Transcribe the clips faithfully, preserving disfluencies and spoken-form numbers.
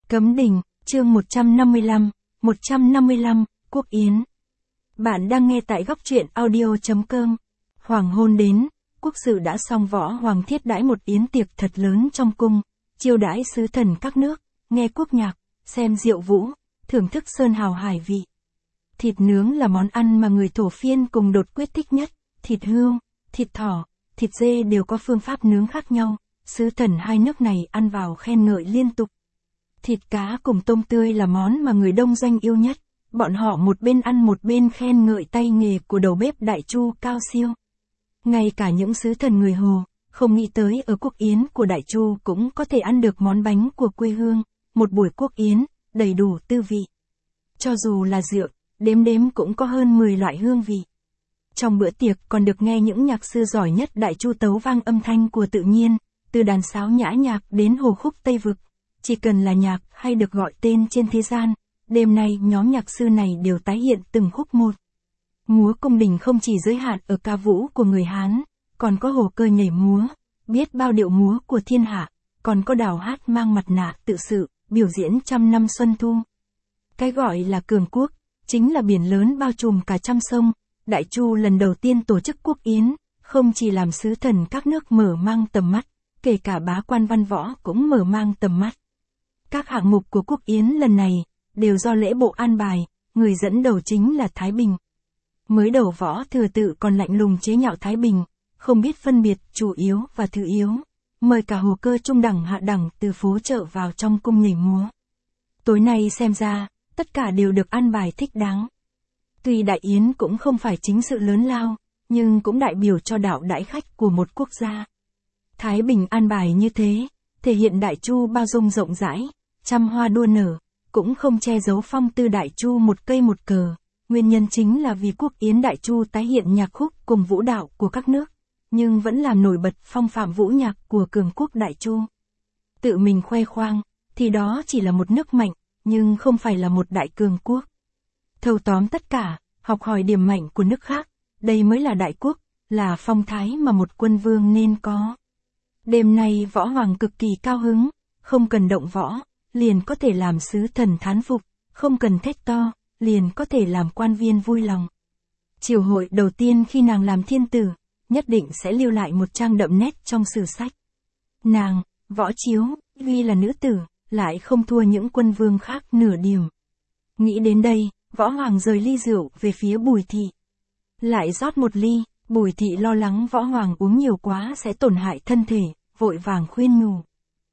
Cấm đình, chương một trăm năm mươi lăm, một trăm năm mươi lăm, Quốc Yến. Bạn đang nghe tại góc truyện audio.com. Hoàng hôn đến, quốc sự đã xong, Võ Hoàng thiết đãi một yến tiệc thật lớn trong cung, chiêu đãi sứ thần các nước, nghe quốc nhạc, xem diệu vũ, thưởng thức sơn hào hải vị. Thịt nướng là món ăn mà người Thổ Phiên cùng Đột Quyết thích nhất, thịt hươu, thịt thỏ, thịt dê đều có phương pháp nướng khác nhau, sứ thần hai nước này ăn vào khen ngợi liên tục. Thịt cá cùng tôm tươi là món mà người Đông Doanh yêu nhất, bọn họ một bên ăn một bên khen ngợi tay nghề của đầu bếp Đại Chu cao siêu. Ngay cả những sứ thần người Hồ, không nghĩ tới ở quốc yến của Đại Chu cũng có thể ăn được món bánh của quê hương, một buổi quốc yến, đầy đủ tư vị. Cho dù là rượu, đếm đếm cũng có hơn mười loại hương vị. Trong bữa tiệc còn được nghe những nhạc sư giỏi nhất Đại Chu tấu vang âm thanh của tự nhiên, từ đàn sáo nhã nhạc đến hồ khúc Tây Vực. Chỉ cần là nhạc hay được gọi tên trên thế gian, đêm nay nhóm nhạc sư này đều tái hiện từng khúc một. Múa cung đình không chỉ giới hạn ở ca vũ của người Hán, còn có hồ cơ nhảy múa, biết bao điệu múa của thiên hạ, còn có đào hát mang mặt nạ tự sự, biểu diễn trăm năm xuân thu. Cái gọi là cường quốc, chính là biển lớn bao trùm cả trăm sông. Đại Chu lần đầu tiên tổ chức quốc yến, không chỉ làm sứ thần các nước mở mang tầm mắt, kể cả bá quan văn võ cũng mở mang tầm mắt. Các hạng mục của quốc yến lần này, đều do lễ bộ an bài, người dẫn đầu chính là Thái Bình. Mới đầu Võ Thừa Tự còn lạnh lùng chế nhạo Thái Bình, không biết phân biệt chủ yếu và thứ yếu, mời cả hồ cơ trung đẳng hạ đẳng từ phố chợ vào trong cung nhảy múa. Tối nay xem ra, tất cả đều được an bài thích đáng. Tuy đại yến cũng không phải chính sự lớn lao, nhưng cũng đại biểu cho đạo đãi khách của một quốc gia. Thái Bình an bài như thế, thể hiện Đại Chu bao dung rộng rãi, trăm hoa đua nở, cũng không che giấu phong tư Đại Chu một cây một cờ. Nguyên nhân chính là vì quốc yến Đại Chu tái hiện nhạc khúc cùng vũ đạo của các nước, nhưng vẫn làm nổi bật phong phạm vũ nhạc của cường quốc Đại Chu. Tự mình khoe khoang, thì đó chỉ là một nước mạnh, nhưng không phải là một đại cường quốc. Thâu tóm tất cả, học hỏi điểm mạnh của nước khác, đây mới là đại quốc, là phong thái mà một quân vương nên có. Đêm nay Võ Hoàng cực kỳ cao hứng, không cần động võ, liền có thể làm sứ thần thán phục, không cần thét to, liền có thể làm quan viên vui lòng. Triều hội đầu tiên khi nàng làm thiên tử, nhất định sẽ lưu lại một trang đậm nét trong sử sách. Nàng, Võ Chiếu, tuy là nữ tử, lại không thua những quân vương khác nửa điểm. Nghĩ đến đây, Võ Hoàng rời ly rượu về phía Bùi Thị. Lại rót một ly, Bùi Thị lo lắng Võ Hoàng uống nhiều quá sẽ tổn hại thân thể, vội vàng khuyên nhủ.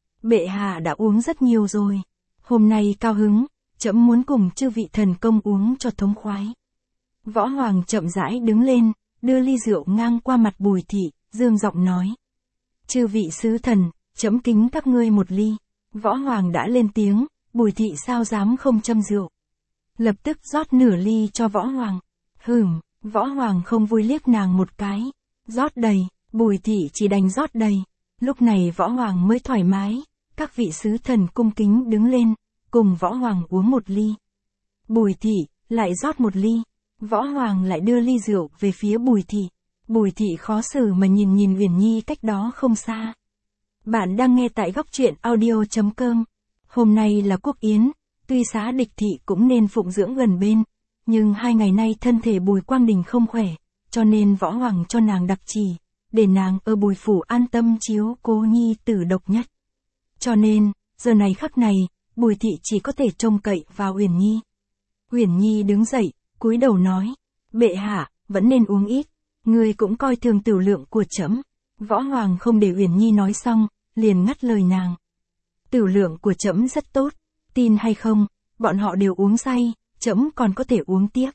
Bệ hạ đã uống rất nhiều rồi. Hôm nay cao hứng, trẫm muốn cùng chư vị thần công uống cho thống khoái. Võ Hoàng chậm rãi đứng lên, đưa ly rượu ngang qua mặt Bùi Thị, dương giọng nói. Chư vị sứ thần, trẫm kính các ngươi một ly. Võ Hoàng đã lên tiếng, Bùi Thị sao dám không châm rượu. Lập tức rót nửa ly cho Võ Hoàng. Hửm, Võ Hoàng không vui liếc nàng một cái. Rót đầy, Bùi Thị chỉ đành rót đầy. Lúc này Võ Hoàng mới thoải mái, các vị sứ thần cung kính đứng lên, cùng Võ Hoàng uống một ly. Bùi Thị, lại rót một ly. Võ Hoàng lại đưa ly rượu về phía Bùi Thị. Bùi Thị khó xử mà nhìn nhìn Uyển Nhi cách đó không xa. Bạn đang nghe tại góc truyện audio.com. Hôm nay là quốc yến, tuy Xá Địch Thị cũng nên phụng dưỡng gần bên, nhưng hai ngày nay thân thể Bùi Quang Đình không khỏe, cho nên Võ Hoàng cho nàng đặc chỉ, để nàng ở Bùi phủ an tâm chiếu cố nhi tử độc nhất. Cho nên, giờ này khắc này, Bùi Thị chỉ có thể trông cậy vào Uyển Nhi. Uyển Nhi đứng dậy, cúi đầu nói, bệ hạ, vẫn nên uống ít, ngươi cũng coi thường tửu lượng của trẫm. Võ Hoàng không để Uyển Nhi nói xong, liền ngắt lời nàng. Tửu lượng của trẫm rất tốt, tin hay không, bọn họ đều uống say, trẫm còn có thể uống tiếp.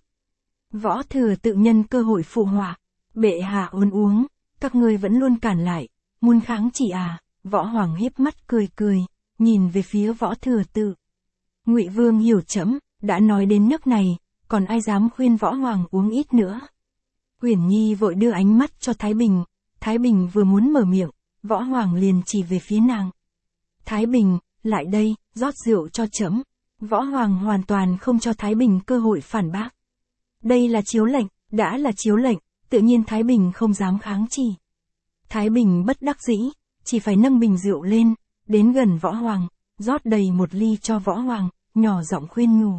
Võ Thừa Tự nhân cơ hội phụ họa, bệ hạ ôn uống, các ngươi vẫn luôn cản lại, muốn kháng chỉ à? Võ Hoàng hiếp mắt cười cười, nhìn về phía Võ Thừa Tự. Ngụy Vương hiểu trẫm, đã nói đến nước này, còn ai dám khuyên Võ Hoàng uống ít nữa. Uyển Nhi vội đưa ánh mắt cho Thái Bình, Thái Bình vừa muốn mở miệng, Võ Hoàng liền chỉ về phía nàng. Thái Bình, lại đây, rót rượu cho trẫm. Võ Hoàng hoàn toàn không cho Thái Bình cơ hội phản bác. Đây là chiếu lệnh, đã là chiếu lệnh, tự nhiên Thái Bình không dám kháng chỉ. Thái Bình bất đắc dĩ, chỉ phải nâng bình rượu lên, đến gần Võ Hoàng, rót đầy một ly cho Võ Hoàng, nhỏ giọng khuyên nhủ.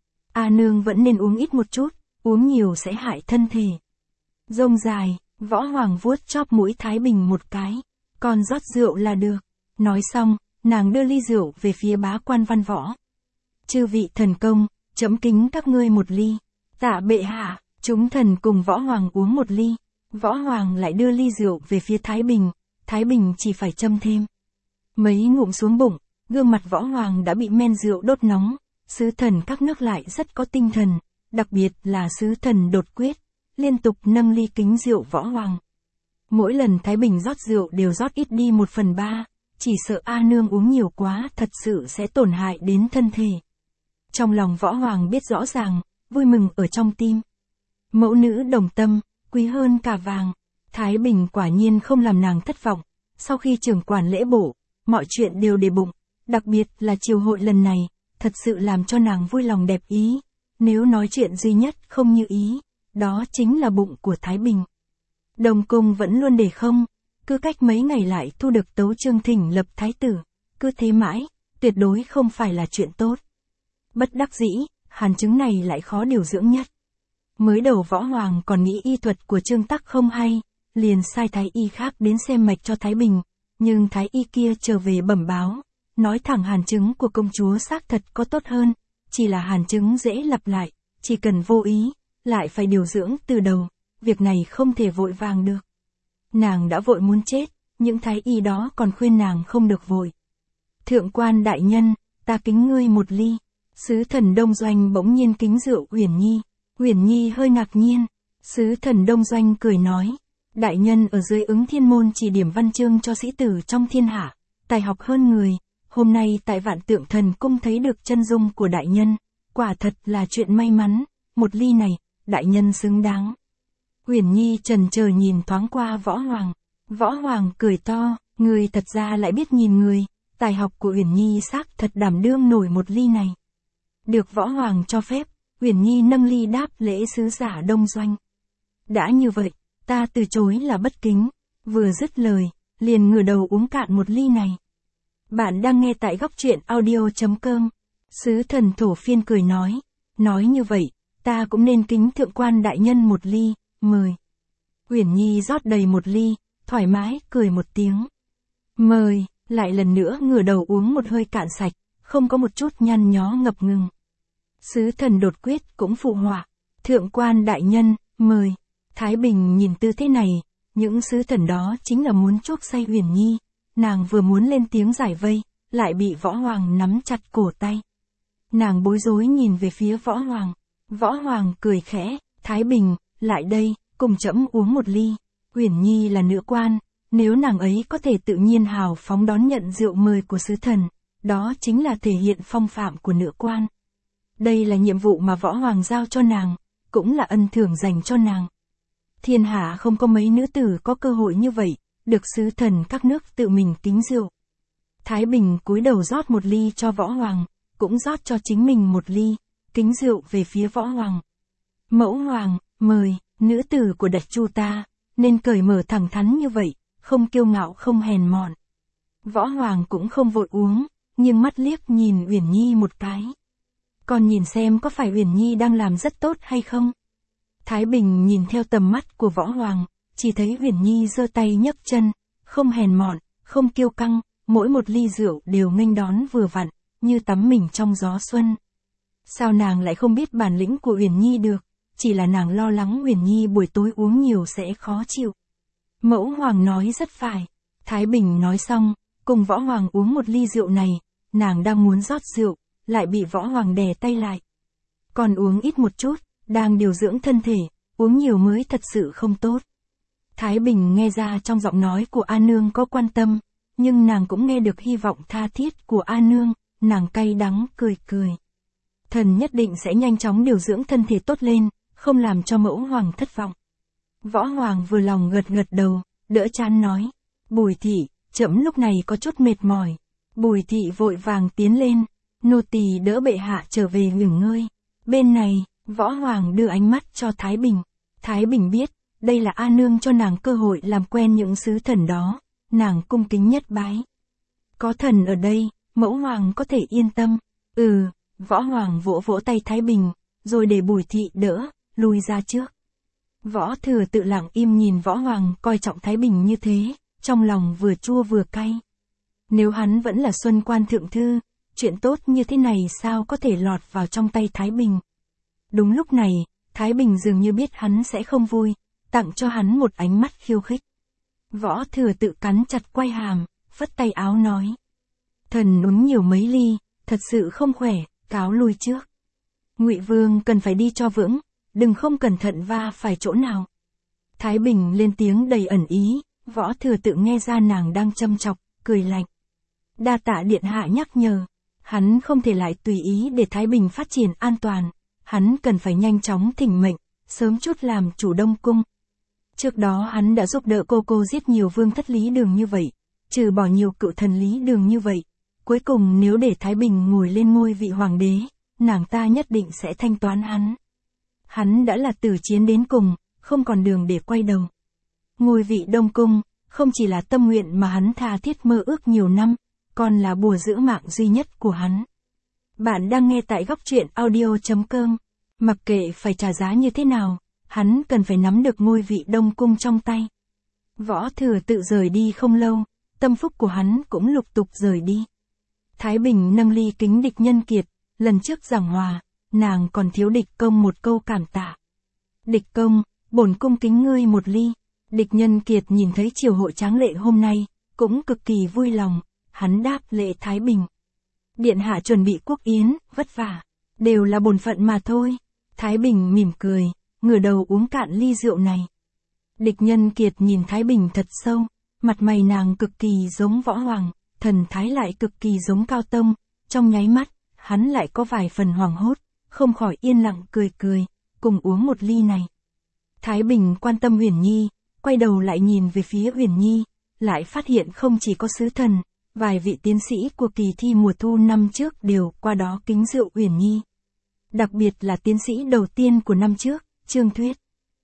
A nương vẫn nên uống ít một chút, uống nhiều sẽ hại thân thể. Rông dài, Võ Hoàng vuốt chóp mũi Thái Bình một cái, còn rót rượu là được. Nói xong, nàng đưa ly rượu về phía bá quan văn võ. Chư vị thần công, trẫm kính các ngươi một ly. Tạ bệ hạ, chúng thần cùng Võ Hoàng uống một ly. Võ Hoàng lại đưa ly rượu về phía Thái Bình, Thái Bình chỉ phải châm thêm. Mấy ngụm xuống bụng, gương mặt Võ Hoàng đã bị men rượu đốt nóng, sứ thần các nước lại rất có tinh thần, đặc biệt là sứ thần Đột Quyết, liên tục nâng ly kính rượu Võ Hoàng. Mỗi lần Thái Bình rót rượu đều rót ít đi một phần ba, chỉ sợ A nương uống nhiều quá thật sự sẽ tổn hại đến thân thể. Trong lòng Võ Hoàng biết rõ ràng, vui mừng ở trong tim. Mẫu nữ đồng tâm, quý hơn cả vàng. Thái Bình quả nhiên không làm nàng thất vọng. Sau khi trưởng quản lễ bổ, mọi chuyện đều để bụng, đặc biệt là triều hội lần này, thật sự làm cho nàng vui lòng đẹp ý. Nếu nói chuyện duy nhất không như ý, đó chính là bụng của Thái Bình. Đồng cung vẫn luôn để không, cứ cách mấy ngày lại thu được tấu chương thỉnh lập thái tử, cứ thế mãi, tuyệt đối không phải là chuyện tốt. Bất đắc dĩ, hàn chứng này lại khó điều dưỡng nhất. Mới đầu Võ Hoàng còn nghĩ y thuật của Trương Tắc không hay, liền sai thái y khác đến xem mạch cho Thái Bình, nhưng thái y kia trở về bẩm báo, nói thẳng hàn chứng của công chúa xác thật có tốt hơn, chỉ là hàn chứng dễ lặp lại, chỉ cần vô ý, lại phải điều dưỡng từ đầu, việc này không thể vội vàng được. Nàng đã vội muốn chết, những thái y đó còn khuyên nàng không được vội. Thượng quan đại nhân, ta kính ngươi một ly. Sứ thần Đông Doanh bỗng nhiên kính rượu Uyển Nhi. Uyển Nhi hơi ngạc nhiên. Sứ thần Đông Doanh cười nói, đại nhân ở dưới Ứng Thiên môn chỉ điểm văn chương cho sĩ tử trong thiên hạ, tài học hơn người, hôm nay tại Vạn Tượng Thần Cung thấy được chân dung của đại nhân, quả thật là chuyện may mắn, một ly này, đại nhân xứng đáng. Uyển Nhi chần chờ nhìn thoáng qua Võ Hoàng. Võ Hoàng cười to, người thật ra lại biết nhìn người, tài học của Uyển Nhi xác thật đảm đương nổi một ly này. Được Võ Hoàng cho phép, Uyển Nhi nâng ly đáp lễ sứ giả Đông Doanh. Đã như vậy, ta từ chối là bất kính, vừa dứt lời, liền ngửa đầu uống cạn một ly này. Bạn đang nghe tại góc truyện audio chấm com. Sứ thần Thổ Phiên cười nói, nói như vậy, ta cũng nên kính thượng quan đại nhân một ly, mời. Uyển Nhi rót đầy một ly, thoải mái cười một tiếng. Mời, lại lần nữa ngửa đầu uống một hơi cạn sạch, không có một chút nhăn nhó ngập ngừng. Sứ thần Đột Quyết cũng phụ họa, thượng quan đại nhân, mời. Thái Bình nhìn tư thế này, những sứ thần đó chính là muốn chuốc say Uyển Nhi, nàng vừa muốn lên tiếng giải vây, lại bị Võ Hoàng nắm chặt cổ tay. Nàng bối rối nhìn về phía Võ Hoàng, Võ Hoàng cười khẽ, Thái Bình, lại đây, cùng trẫm uống một ly. Uyển Nhi là nữ quan, nếu nàng ấy có thể tự nhiên hào phóng đón nhận rượu mời của sứ thần, đó chính là thể hiện phong phạm của nữ quan. Đây là nhiệm vụ mà Võ Hoàng giao cho nàng, cũng là ân thưởng dành cho nàng. Thiên hạ không có mấy nữ tử có cơ hội như vậy, được sứ thần các nước tự mình kính rượu. Thái Bình cúi đầu rót một ly cho Võ Hoàng, cũng rót cho chính mình một ly, kính rượu về phía Võ Hoàng. Mẫu Hoàng, mời, nữ tử của Đạch Chu ta, nên cởi mở thẳng thắn như vậy, không kiêu ngạo không hèn mọn. Võ Hoàng cũng không vội uống, nhưng mắt liếc nhìn Uyển Nhi một cái. Còn nhìn xem có phải Uyển Nhi đang làm rất tốt hay không? Thái Bình nhìn theo tầm mắt của Võ Hoàng, chỉ thấy Uyển Nhi giơ tay nhấc chân, không hèn mọn, không kiêu căng, mỗi một ly rượu đều nghênh đón vừa vặn, như tắm mình trong gió xuân. Sao nàng lại không biết bản lĩnh của Uyển Nhi được, chỉ là nàng lo lắng Uyển Nhi buổi tối uống nhiều sẽ khó chịu. Mẫu Hoàng nói rất phải. Thái Bình nói xong, cùng Võ Hoàng uống một ly rượu này, nàng đang muốn rót rượu, lại bị Võ Hoàng đè tay lại. Còn uống ít một chút, đang điều dưỡng thân thể, uống nhiều mới thật sự không tốt. Thái Bình nghe ra trong giọng nói của A Nương có quan tâm, nhưng nàng cũng nghe được hy vọng tha thiết của A Nương, nàng cay đắng cười cười. Thần nhất định sẽ nhanh chóng điều dưỡng thân thể tốt lên, không làm cho mẫu hoàng thất vọng. Võ Hoàng vừa lòng gật gật đầu, đỡ chán nói, Bùi thị, trẫm lúc này có chút mệt mỏi. Bùi thị vội vàng tiến lên, nô tỳ đỡ bệ hạ trở về nghỉ ngơi. Bên này, Võ Hoàng đưa ánh mắt cho Thái Bình. Thái Bình biết, đây là A Nương cho nàng cơ hội làm quen những sứ thần đó, nàng cung kính nhất bái. Có thần ở đây, mẫu hoàng có thể yên tâm. Ừ, Võ Hoàng vỗ vỗ tay Thái Bình, rồi để Bùi Thị đỡ, lui ra trước. Võ Thừa Tự lặng im nhìn Võ Hoàng coi trọng Thái Bình như thế, trong lòng vừa chua vừa cay. Nếu hắn vẫn là Xuân Quan Thượng Thư, chuyện tốt như thế này sao có thể lọt vào trong tay Thái Bình. Đúng lúc này, Thái Bình dường như biết hắn sẽ không vui, tặng cho hắn một ánh mắt khiêu khích. Võ Thừa Tự cắn chặt quai hàm, phất tay áo nói. Thần uống nhiều mấy ly, thật sự không khỏe, cáo lui trước. Ngụy Vương cần phải đi cho vững, đừng không cẩn thận va phải chỗ nào. Thái Bình lên tiếng đầy ẩn ý, Võ Thừa Tự nghe ra nàng đang châm chọc, cười lạnh. Đa tạ điện hạ nhắc nhở, hắn không thể lại tùy ý để Thái Bình phát triển an toàn, hắn cần phải nhanh chóng thỉnh mệnh, sớm chút làm chủ Đông Cung. Trước đó hắn đã giúp đỡ cô cô giết nhiều vương thất Lý Đường như vậy, trừ bỏ nhiều cựu thần Lý Đường như vậy. Cuối cùng nếu để Thái Bình ngồi lên ngôi vị hoàng đế, nàng ta nhất định sẽ thanh toán hắn. Hắn đã là tử chiến đến cùng, không còn đường để quay đầu. Ngôi vị Đông Cung, không chỉ là tâm nguyện mà hắn tha thiết mơ ước nhiều năm, còn là bùa giữ mạng duy nhất của hắn. Bạn đang nghe tại góc truyện audio chấm com. Mặc kệ phải trả giá như thế nào, hắn cần phải nắm được ngôi vị Đông Cung trong tay. Võ Thừa Tự rời đi không lâu, tâm phúc của hắn cũng lục tục rời đi. Thái Bình nâng ly kính Địch Nhân Kiệt, lần trước giảng hòa, nàng còn thiếu Địch Công một câu cảm tạ. Địch Công, bổn cung kính ngươi một ly. Địch Nhân Kiệt nhìn thấy triều hội tráng lệ hôm nay, cũng cực kỳ vui lòng, hắn đáp lễ Thái Bình. Điện hạ chuẩn bị quốc yến, vất vả, đều là bổn phận mà thôi. Thái Bình mỉm cười, ngửa đầu uống cạn ly rượu này. Địch Nhân Kiệt nhìn Thái Bình thật sâu, mặt mày nàng cực kỳ giống Võ Hoàng, thần thái lại cực kỳ giống Cao Tông, trong nháy mắt, hắn lại có vài phần hoảng hốt, không khỏi yên lặng cười cười, cùng uống một ly này. Thái Bình quan tâm Uyển Nhi, quay đầu lại nhìn về phía Uyển Nhi, lại phát hiện không chỉ có sứ thần, vài vị tiến sĩ của kỳ thi mùa thu năm trước đều qua đó kính rượu Uyển Nhi. Đặc biệt là tiến sĩ đầu tiên của năm trước, Trương Thuyết.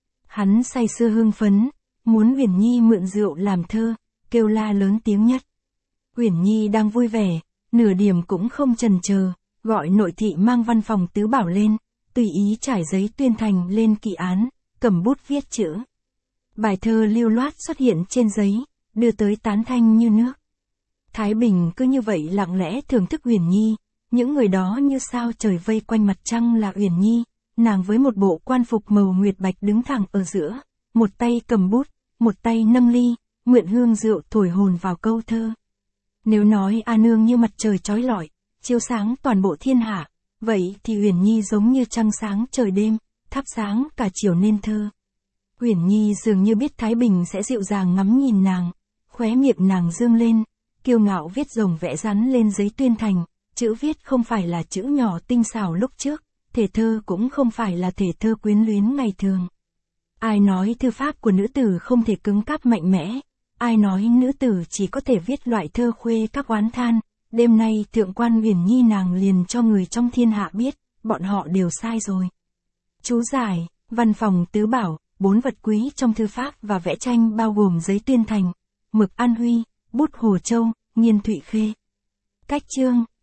Hắn say sưa hưng phấn, muốn Uyển Nhi mượn rượu làm thơ, kêu la lớn tiếng nhất. Uyển Nhi đang vui vẻ, nửa điểm cũng không chần chờ, gọi nội thị mang văn phòng tứ bảo lên, tùy ý trải giấy tuyên thành lên kỵ án, cầm bút viết chữ. Bài thơ lưu loát xuất hiện trên giấy, đưa tới tán thanh như nước. Thái Bình cứ như vậy lặng lẽ thưởng thức Uyển Nhi, những người đó như sao trời vây quanh mặt trăng là Uyển Nhi, nàng với một bộ quan phục màu nguyệt bạch đứng thẳng ở giữa, một tay cầm bút, một tay nâng ly, mượn hương rượu thổi hồn vào câu thơ. Nếu nói A Nương như mặt trời chói lọi, chiếu sáng toàn bộ thiên hạ, vậy thì Uyển Nhi giống như trăng sáng trời đêm, thắp sáng cả chiều nên thơ. Uyển Nhi dường như biết Thái Bình sẽ dịu dàng ngắm nhìn nàng, khóe miệng nàng dương lên, kiêu ngạo viết rồng vẽ rắn lên giấy tuyên thành, chữ viết không phải là chữ nhỏ tinh xảo lúc trước, thể thơ cũng không phải là thể thơ quyến luyến ngày thường. Ai nói thư pháp của nữ tử không thể cứng cáp mạnh mẽ, ai nói nữ tử chỉ có thể viết loại thơ khuê các oán than, đêm nay thượng quan Uyển Nhi nàng liền cho người trong thiên hạ biết, bọn họ đều sai rồi. Chú giải, văn phòng tứ bảo, bốn vật quý trong thư pháp và vẽ tranh bao gồm giấy tuyên thành, mực An Huy, bút Hồ Châu, nghiên Thụy Khê. Cách chương